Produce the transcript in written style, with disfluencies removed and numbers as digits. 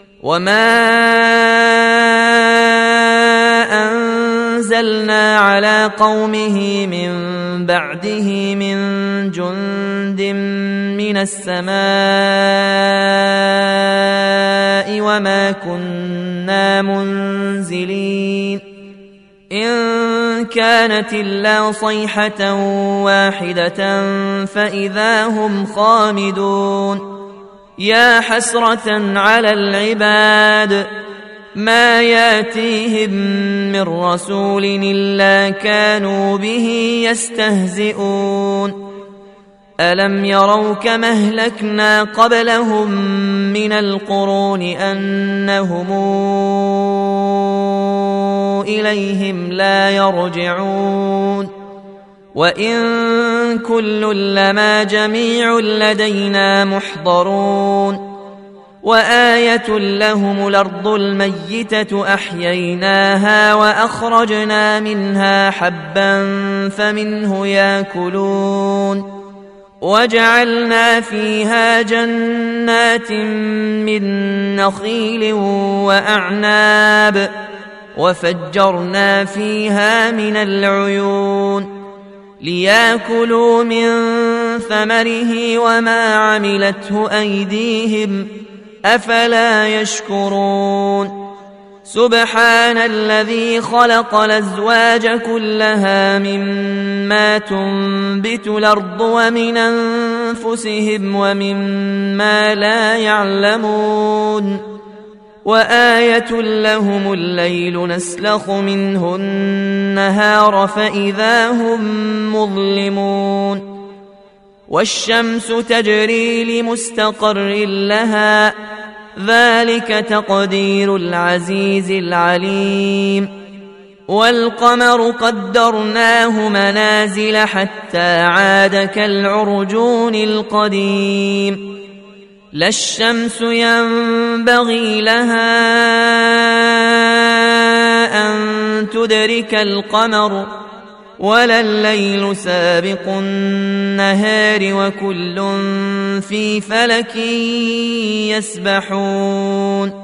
وما أنزلنا على قومه من بعده من جند من السماء وما كنا منزلين إن كانت إلا صيحة واحدة فإذا هم خامدون يا حسرة على العباد ما ياتيهم من رسول إلا كانوا به يستهزئون ألم يروا كما أهلكنا قبلهم من القرون أنهم إليهم لا يرجعون وإن كل لما جميع لدينا محضرون وآية لهم الأرض الميتة أحييناها وأخرجنا منها حبا فمنه يأكلون وجعلنا فيها جنات من نخيل وأعناب وفجرنا فيها من العيون ليأكلوا من ثمره وما عملته أيديهم أفلا يشكرون سبحان الذي خلق الأزواج كلها مما تنبت الأرض ومن أنفسهم ومما لا يعلمون وآية لهم الليل نسلخ منه النهار فإذا هم مظلمون والشمس تجري لمستقر لها ذلك تقدير العزيز العليم والقمر قدرناه منازل حتى عاد كالعرجون القديم لا الشمس ينبغي لها أن تدرك القمر ولا الليل سابق النهار وكل في فلك يسبحون